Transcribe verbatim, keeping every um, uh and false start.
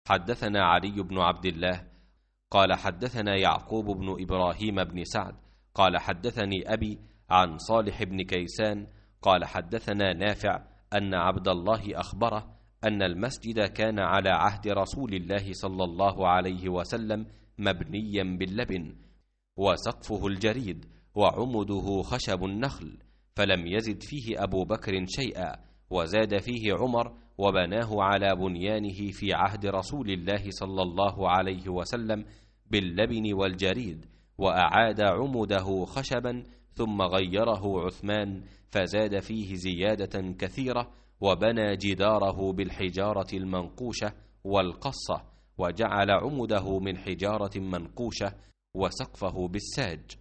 حدثنا علي بن عبد الله قال حدثنا يعقوب بن إبراهيم بن سعد قال حدثني أبي عن صالح بن كيسان قال حدثنا نافع أن عبد الله أخبره أن المسجد كان على عهد رسول الله صلى الله عليه وسلم مبنيا باللبن، وسقفه الجريد، وعمده خشب النخل، فلم يزد فيه أبو بكر شيئا، وزاد فيه عمر وبناه على بنيانه في عهد رسول الله صلى الله عليه وسلم باللبن والجريد، وأعاد عمده خشبا، ثم غيره عثمان فزاد فيه زيادة كثيرة، وبنى جداره بالحجارة المنقوشة والقصة، وجعل عمده من حجارة منقوشة، وسقفه بالساج.